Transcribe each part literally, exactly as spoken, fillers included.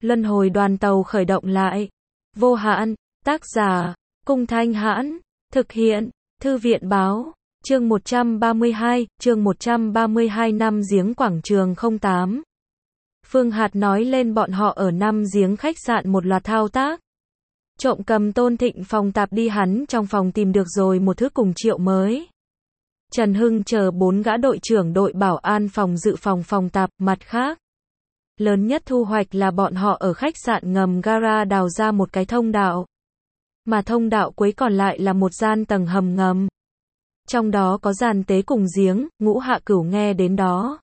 Luân hồi đoàn tàu khởi động lại. Vô hạn, tác giả, Cung Thanh Hãn, thực hiện, Thư viện Báo, chương một trăm ba mươi hai, chương một trăm ba mươi hai năm giếng quảng trường không tám. Phương Hạt nói lên bọn họ ở năm giếng khách sạn một loạt thao tác. Trộm cầm Tôn Thịnh phòng tạp đi, hắn trong phòng tìm được rồi một thứ cùng triệu mới. Trần Hưng chờ bốn gã đội trưởng đội bảo an phòng dự phòng phòng tạp, mặt khác. Lớn nhất thu hoạch là bọn họ ở khách sạn ngầm gara đào ra một cái thông đạo. Mà thông đạo cuối còn lại là một gian tầng hầm ngầm. Trong đó có giàn tế cùng giếng, Ngũ Hạ Cửu nghe đến đó.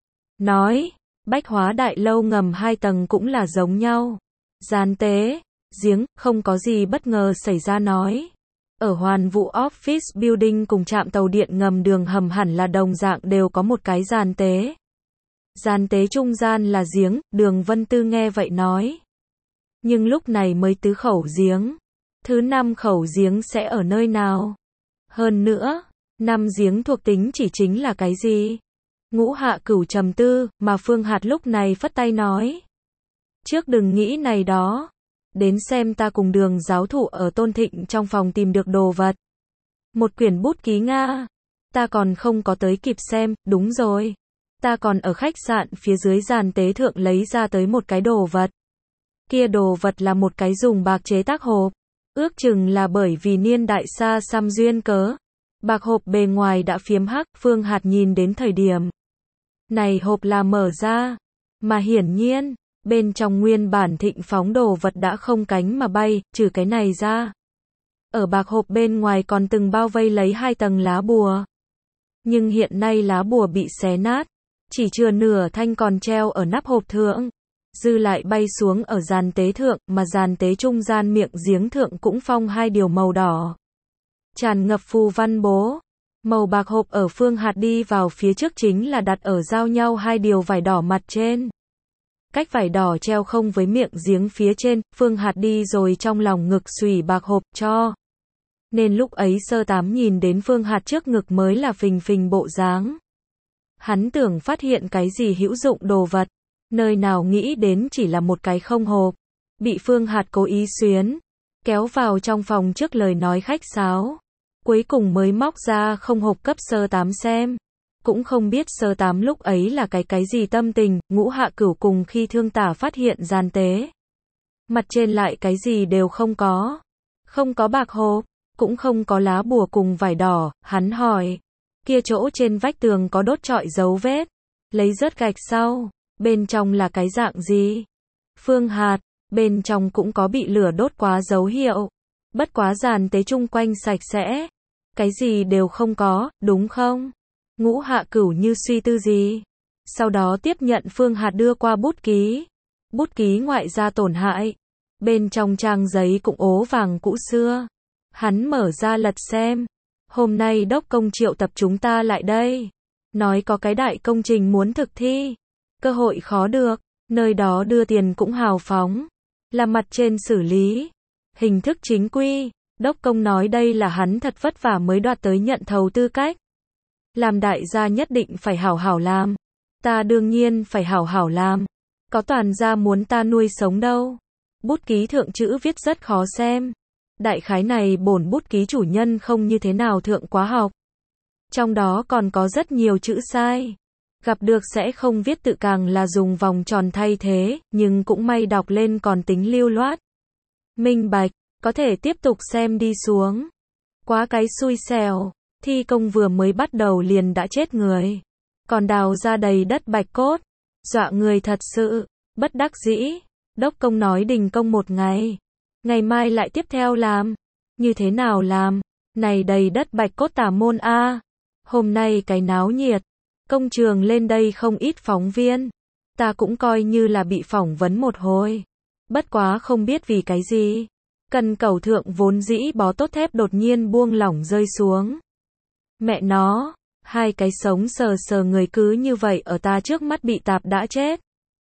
Nói, Bách Hóa Đại Lâu ngầm hai tầng cũng là giống nhau. Giàn tế, giếng, không có gì bất ngờ xảy ra nói. Ở Hoàn Vũ Office Building cùng trạm tàu điện ngầm đường hầm hẳn là đồng dạng đều có một cái giàn tế. Giàn tế trung gian là giếng, Đường Vân Tư nghe vậy nói. Nhưng lúc này mới tứ khẩu giếng. Thứ năm khẩu giếng sẽ ở nơi nào? Hơn nữa, năm giếng thuộc tính chỉ chính là cái gì? Ngũ Hạ Cửu trầm tư, mà Phương Hạt lúc này phất tay nói. Trước đừng nghĩ này đó. Đến xem ta cùng Đường giáo thụ ở Tôn Thịnh trong phòng tìm được đồ vật. Một quyển bút ký Nga. Ta còn không có tới kịp xem, đúng rồi. Ta còn ở khách sạn phía dưới giàn tế thượng lấy ra tới một cái đồ vật. Kia đồ vật là một cái dùng bạc chế tác hộp. Ước chừng là bởi vì niên đại xa xăm duyên cớ. Bạc hộp bề ngoài đã phiếm hắc, Phương Hạt nhìn đến thời điểm. Này hộp là mở ra. Mà hiển nhiên, bên trong nguyên bản thịnh phóng đồ vật đã không cánh mà bay, trừ cái này ra. Ở bạc hộp bên ngoài còn từng bao vây lấy hai tầng lá bùa. Nhưng hiện nay lá bùa bị xé nát. Chỉ chừa nửa thanh còn treo ở nắp hộp thượng. Dư lại bay xuống ở giàn tế thượng, mà giàn tế trung gian miệng giếng thượng cũng phong hai điều màu đỏ. Tràn ngập phù văn bố. Màu bạc hộp ở Phương Hạt đi vào phía trước chính là đặt ở giao nhau hai điều vải đỏ mặt trên. Cách vải đỏ treo không với miệng giếng phía trên, Phương Hạt đi rồi trong lòng ngực xùy bạc hộp cho. Nên lúc ấy Sơ Tám nhìn đến Phương Hạt trước ngực mới là phình phình bộ dáng. Hắn tưởng phát hiện cái gì hữu dụng đồ vật. Nơi nào nghĩ đến chỉ là một cái không hộp. Bị Phương Hạt cố ý xuyến. Kéo vào trong phòng trước lời nói khách sáo. Cuối cùng mới móc ra không hộp cấp Sơ Tám xem. Cũng không biết Sơ Tám lúc ấy là cái cái gì tâm tình. Ngũ Hạ Cửu cùng khi Thương Tả phát hiện giàn tế. Mặt trên lại cái gì đều không có. Không có bạc hộp. Cũng không có lá bùa cùng vải đỏ. Hắn hỏi. Kia chỗ trên vách tường có đốt trọi dấu vết. Lấy rớt gạch sau. Bên trong là cái dạng gì? Phương Hạt. Bên trong cũng có bị lửa đốt quá dấu hiệu. Bất quá giàn tế chung quanh sạch sẽ. Cái gì đều không có, đúng không? Ngũ Hạ Cửu như suy tư gì. Sau đó tiếp nhận Phương Hạt đưa qua bút ký. Bút ký ngoại ra tổn hại. Bên trong trang giấy cũng ố vàng cũ xưa. Hắn mở ra lật xem. Hôm nay đốc công triệu tập chúng ta lại đây. Nói có cái đại công trình muốn thực thi. Cơ hội khó được. Nơi đó đưa tiền cũng hào phóng. Là mặt trên xử lý. Hình thức chính quy. Đốc công nói đây là hắn thật vất vả mới đoạt tới nhận thầu tư cách. Làm đại gia nhất định phải hảo hảo làm. Ta đương nhiên phải hảo hảo làm. Có toàn gia muốn ta nuôi sống đâu. Bút ký thượng chữ viết rất khó xem. Đại khái này bổn bút ký chủ nhân không như thế nào thượng quá học. Trong đó còn có rất nhiều chữ sai. Gặp được sẽ không viết tự càng là dùng vòng tròn thay thế, nhưng cũng may đọc lên còn tính lưu loát. Minh bạch, có thể tiếp tục xem đi xuống. Quá cái xui xẻo, thi công vừa mới bắt đầu liền đã chết người. Còn đào ra đầy đất bạch cốt. Dọa người thật sự, bất đắc dĩ. Đốc công nói đình công một ngày. Ngày mai lại tiếp theo làm. Như thế nào làm? Này đầy đất bạch cốt tả môn a. Hôm nay cái náo nhiệt. Công trường lên đây không ít phóng viên. Ta cũng coi như là bị phỏng vấn một hồi. Bất quá không biết vì cái gì. Cần cầu thượng vốn dĩ bó tốt thép đột nhiên buông lỏng rơi xuống. Mẹ nó, hai cái sống sờ sờ người cứ như vậy ở ta trước mắt bị tạp đã chết.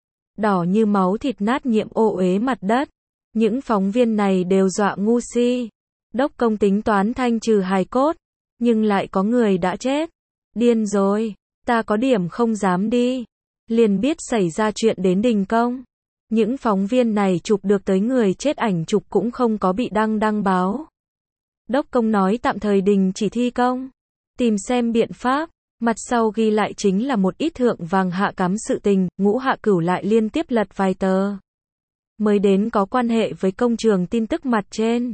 Đỏ như máu thịt nát nhiệm ô uế mặt đất. Những phóng viên này đều dọa ngu si. Đốc công tính toán thanh trừ hài cốt. Nhưng lại có người đã chết. Điên rồi. Ta có điểm không dám đi. Liền biết xảy ra chuyện đến đình công. Những phóng viên này chụp được tới người chết ảnh chụp cũng không có bị đăng đăng báo. Đốc công nói tạm thời đình chỉ thi công, tìm xem biện pháp. Mặt sau ghi lại chính là một ít thượng vàng hạ cắm sự tình, Ngũ Hạ Cửu lại liên tiếp lật vài tờ. Mới đến có quan hệ với công trường tin tức mặt trên.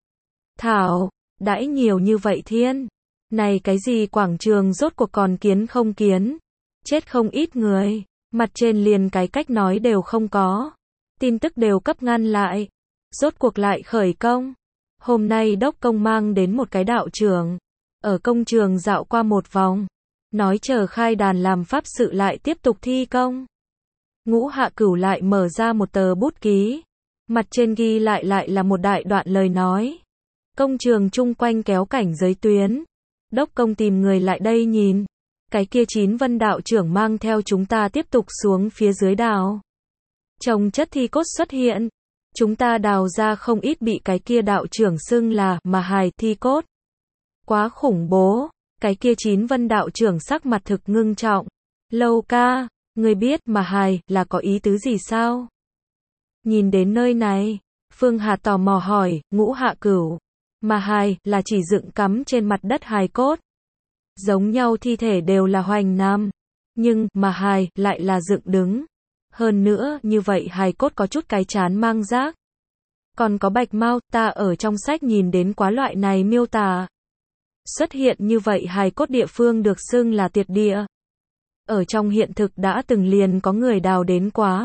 Thảo, đãi nhiều như vậy thiên. Này cái gì quảng trường rốt cuộc còn kiến không kiến. Chết không ít người. Mặt trên liền cái cách nói đều không có. Tin tức đều cấp ngăn lại. Rốt cuộc lại khởi công. Hôm nay đốc công mang đến một cái đạo trưởng. Ở công trường dạo qua một vòng. Nói chờ khai đàn làm pháp sự lại tiếp tục thi công. Ngũ Hạ Cửu lại mở ra một tờ bút ký. Mặt trên ghi lại lại là một đại đoạn lời nói. Công trường chung quanh kéo cảnh giới tuyến. Đốc công tìm người lại đây nhìn. Cái kia Chín Vân đạo trưởng mang theo chúng ta tiếp tục xuống phía dưới đào. Trồng chất thi cốt xuất hiện. Chúng ta đào ra không ít bị cái kia đạo trưởng xưng là mà hài thi cốt. Quá khủng bố. Cái kia Chín Vân đạo trưởng sắc mặt thực ngưng trọng. Lâu ca, người biết mà hài là có ý tứ gì sao? Nhìn đến nơi này, Phương Hà tò mò hỏi, Ngũ Hạ Cửu. Mà hài là chỉ dựng cắm trên mặt đất hài cốt. Giống nhau thi thể đều là hoành nam. Nhưng mà hài lại là dựng đứng. Hơn nữa, như vậy hài cốt có chút cái chán mang rác. Còn có bạch mau, ta ở trong sách nhìn đến quá loại này miêu tả. Xuất hiện như vậy hài cốt địa phương được xưng là tiệt địa. Ở trong hiện thực đã từng liền có người đào đến quá.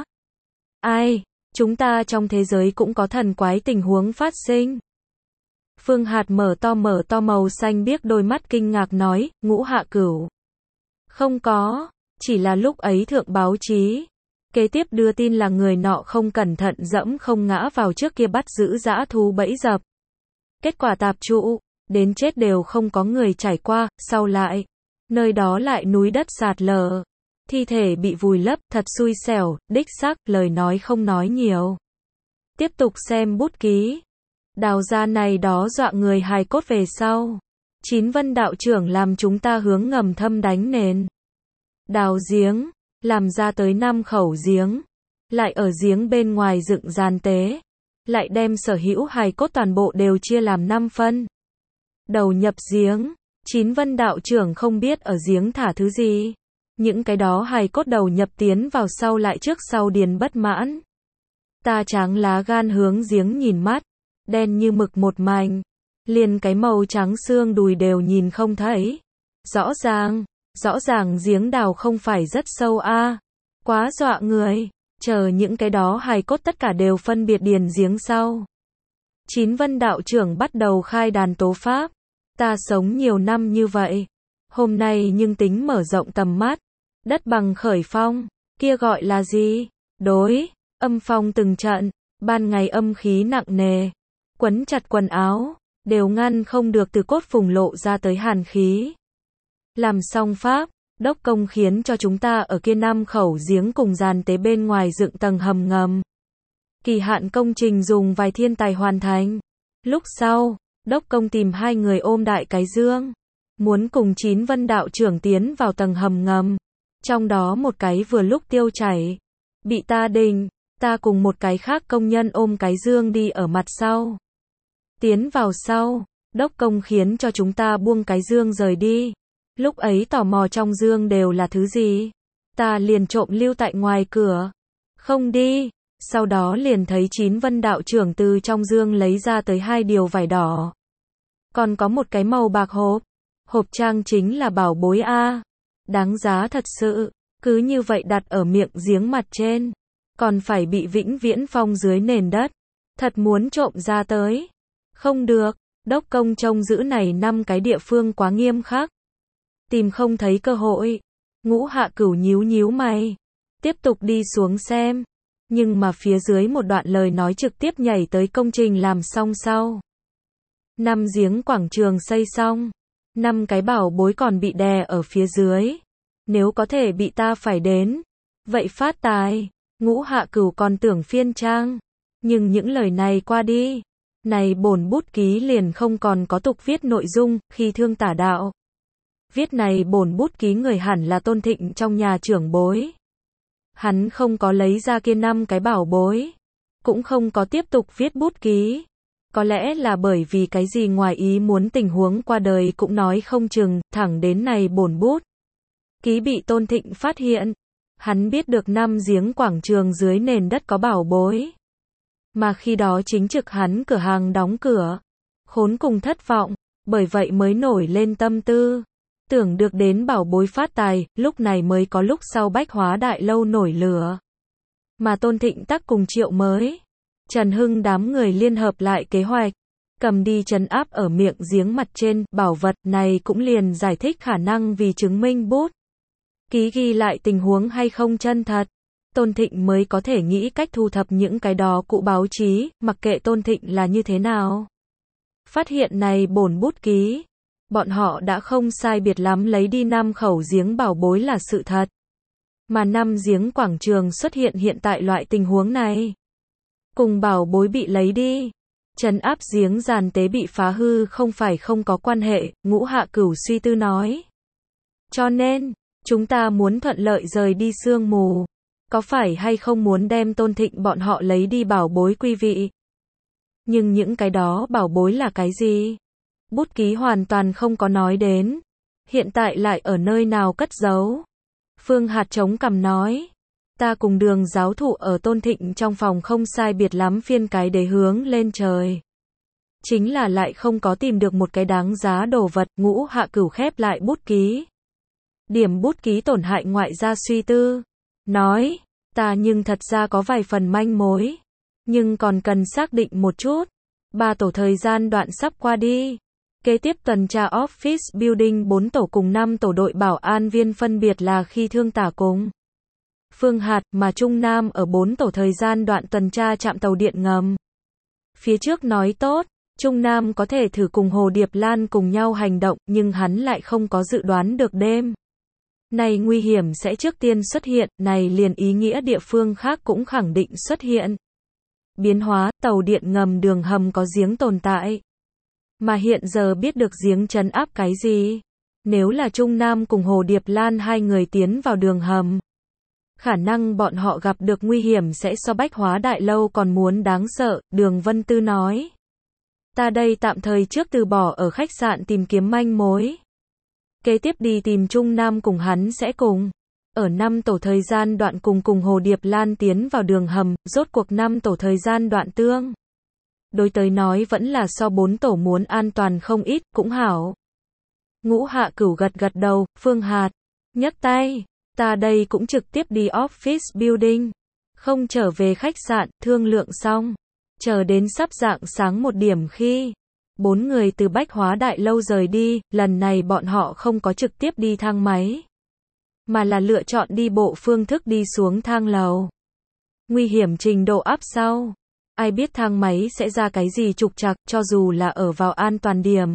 Ai, chúng ta trong thế giới cũng có thần quái tình huống phát sinh. Phương Hạt mở to mở to màu xanh biếc đôi mắt kinh ngạc nói, Ngũ Hạ Cửu. Không có, chỉ là lúc ấy thượng báo chí. Kế tiếp đưa tin là người nọ không cẩn thận dẫm không ngã vào trước kia bắt giữ dã thú bẫy dập. Kết quả tạp trụ, đến chết đều không có người trải qua, sau lại. Nơi đó lại núi đất sạt lở. Thi thể bị vùi lấp, thật xui xẻo, đích xác, lời nói không nói nhiều. Tiếp tục xem bút ký. Đào ra này đó dọa người hài cốt về sau. Chín Vân đạo trưởng làm chúng ta hướng ngầm thâm đánh nền. Đào giếng, làm ra tới năm khẩu giếng. Lại ở giếng bên ngoài dựng gian tế. Lại đem sở hữu hài cốt toàn bộ đều chia làm năm phân. Đầu nhập giếng. Chín Vân đạo trưởng không biết ở giếng thả thứ gì. Những cái đó hài cốt đầu nhập tiến vào sau lại trước sau điền bất mãn. Ta tráng lá gan hướng giếng nhìn mắt. Đen như mực một mảnh. Liền cái màu trắng xương đùi đều nhìn không thấy. Rõ ràng, rõ ràng giếng đào không phải rất sâu a. À. Quá dọa người. Chờ những cái đó hài cốt tất cả đều phân biệt điền giếng sau. Chín Vân đạo trưởng bắt đầu khai đàn tố pháp. Ta sống nhiều năm như vậy. Hôm nay nhưng tính mở rộng tầm mắt. Đất bằng khởi phong. Kia gọi là gì? Đối. Âm phong từng trận. Ban ngày âm khí nặng nề. Quấn chặt quần áo. Đều ngăn không được từ cốt phùng lộ ra tới hàn khí. Làm xong pháp. Đốc công khiến cho chúng ta ở kia năm khẩu giếng cùng giàn tế bên ngoài dựng tầng hầm ngầm. Kỳ hạn công trình dùng vài thiên tài hoàn thành. Lúc sau, đốc công tìm hai người ôm đại cái dương. Muốn cùng Chín Vân đạo trưởng tiến vào tầng hầm ngầm. Trong đó một cái vừa lúc tiêu chảy. Bị ta đình, ta cùng một cái khác công nhân ôm cái dương đi ở mặt sau. Tiến vào sau, đốc công khiến cho chúng ta buông cái dương rời đi. Lúc ấy tò mò trong dương đều là thứ gì. Ta liền trộm lưu tại ngoài cửa. Không đi. Sau đó liền thấy Chín Vân đạo trưởng từ trong dương lấy ra tới hai điều vải đỏ. Còn có một cái màu bạc hộp. Hộp trang chính là bảo bối A. Đáng giá thật sự. Cứ như vậy đặt ở miệng giếng mặt trên. Còn phải bị vĩnh viễn phong dưới nền đất. Thật muốn trộm ra tới. Không được. Đốc công trông giữ này năm cái địa phương quá nghiêm khắc. Tìm không thấy cơ hội. Ngũ Hạ Cửu nhíu nhíu mày. Tiếp tục đi xuống xem. Nhưng mà phía dưới một đoạn lời nói trực tiếp nhảy tới công trình làm xong sau. Năm giếng quảng trường xây xong. Năm cái bảo bối còn bị đè ở phía dưới. Nếu có thể bị ta phải đến. Vậy phát tài. Ngũ Hạ Cửu còn tưởng phiên trang. Nhưng những lời này qua đi. Này bổn bút ký liền không còn có tục viết nội dung, khi thương tả đạo. Viết này bổn bút ký người hẳn là Tôn Thịnh trong nhà trưởng bối. Hắn không có lấy ra kia năm cái bảo bối, cũng không có tiếp tục viết bút ký. Có lẽ là bởi vì cái gì ngoài ý muốn tình huống qua đời cũng nói không chừng, thẳng đến này bổn bút ký bị Tôn Thịnh phát hiện. Hắn biết được năm giếng quảng trường dưới nền đất có bảo bối. Mà khi đó chính trực hắn cửa hàng đóng cửa. Khốn cùng thất vọng, bởi vậy mới nổi lên tâm tư. Tưởng được đến bảo bối phát tài, lúc này mới có lúc sau Bách Hóa Đại Lâu nổi lửa. Mà Tôn Thịnh tắc cùng Triệu Mới, Trần Hưng đám người liên hợp lại kế hoạch, cầm đi trấn áp ở miệng giếng mặt trên, bảo vật này cũng liền giải thích khả năng vì chứng minh bút ký ghi lại tình huống hay không chân thật. Tôn Thịnh mới có thể nghĩ cách thu thập những cái đó cụ báo chí, mặc kệ Tôn Thịnh là như thế nào. Phát hiện này bổn bút ký, bọn họ đã không sai biệt lắm lấy đi năm khẩu giếng bảo bối là sự thật. Mà năm giếng quảng trường xuất hiện hiện tại loại tình huống này. Cùng bảo bối bị lấy đi. Trấn áp giếng giàn tế bị phá hư không phải không có quan hệ, Ngũ Hạ Cửu suy tư nói. Cho nên, chúng ta muốn thuận lợi rời đi sương mù. Có phải hay không muốn đem Tôn Thịnh bọn họ lấy đi bảo bối quý vị? Nhưng những cái đó bảo bối là cái gì? Bút ký hoàn toàn không có nói đến. Hiện tại lại ở nơi nào cất giấu? Phương Hạt chống cằm nói. Ta cùng Đường giáo thụ ở Tôn Thịnh trong phòng không sai biệt lắm phiên cái để hướng lên trời. Chính là lại không có tìm được một cái đáng giá đồ vật. Ngũ Hạ Cửu khép lại bút ký. Điểm bút ký tổn hại ngoại gia suy tư. Nói, ta nhưng thật ra có vài phần manh mối. Nhưng còn cần xác định một chút. Ba tổ thời gian đoạn sắp qua đi. Kế tiếp tuần tra Office Building bốn tổ cùng năm tổ đội bảo an viên phân biệt là khi Thương Tả cùng Phương Hạt, mà Trung Nam ở bốn tổ thời gian đoạn tuần tra trạm tàu điện ngầm. Phía trước nói tốt, Trung Nam có thể thử cùng Hồ Điệp Lan cùng nhau hành động, nhưng hắn lại không có dự đoán được đêm này nguy hiểm sẽ trước tiên xuất hiện, này liền ý nghĩa địa phương khác cũng khẳng định xuất hiện. Biến hóa, tàu điện ngầm đường hầm có giếng tồn tại. Mà hiện giờ biết được giếng trấn áp cái gì? Nếu là Trung Nam cùng Hồ Điệp Lan hai người tiến vào đường hầm, khả năng bọn họ gặp được nguy hiểm sẽ so Bách Hóa Đại Lâu còn muốn đáng sợ, Đường Vân Tư nói. Ta đây tạm thời trước từ bỏ ở khách sạn tìm kiếm manh mối. Kế tiếp đi tìm Trung Nam cùng hắn sẽ cùng. Ở năm tổ thời gian đoạn cùng cùng Hồ Điệp Lan tiến vào đường hầm, rốt cuộc năm tổ thời gian đoạn tương. Đối tới nói vẫn là so bốn tổ muốn an toàn không ít, cũng hảo. Ngũ Hạ Cửu gật gật đầu, Phương Hạt, nhấc tay, ta đây cũng trực tiếp đi Office Building. Không trở về khách sạn, thương lượng xong. Chờ đến sắp rạng sáng một điểm khi bốn người từ Bách Hóa Đại Lâu rời đi, lần này bọn họ không có trực tiếp đi thang máy, mà là lựa chọn đi bộ phương thức đi xuống thang lầu. Nguy hiểm trình độ áp sau. Ai biết thang máy sẽ ra cái gì trục trặc, cho dù là ở vào an toàn điểm.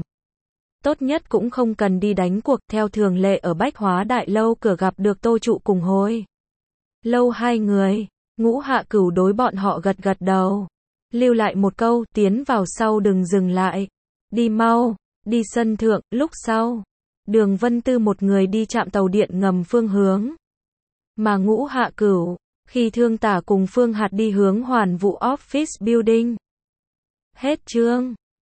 Tốt nhất cũng không cần đi đánh cuộc, theo thường lệ ở Bách Hóa Đại Lâu cửa gặp được Tô Trụ cùng Hồi Lâu hai người. Ngũ Hạ Cửu đối bọn họ gật gật đầu. Lưu lại một câu, tiến vào sau đừng dừng lại. Đi mau, đi sân thượng, lúc sau. Đường Vân Tư một người đi chạm tàu điện ngầm phương hướng. Mà Ngũ Hạ Cửu, khi Thương Tả cùng Phương Hạt đi hướng Hoàn Vũ Office Building. Hết chương.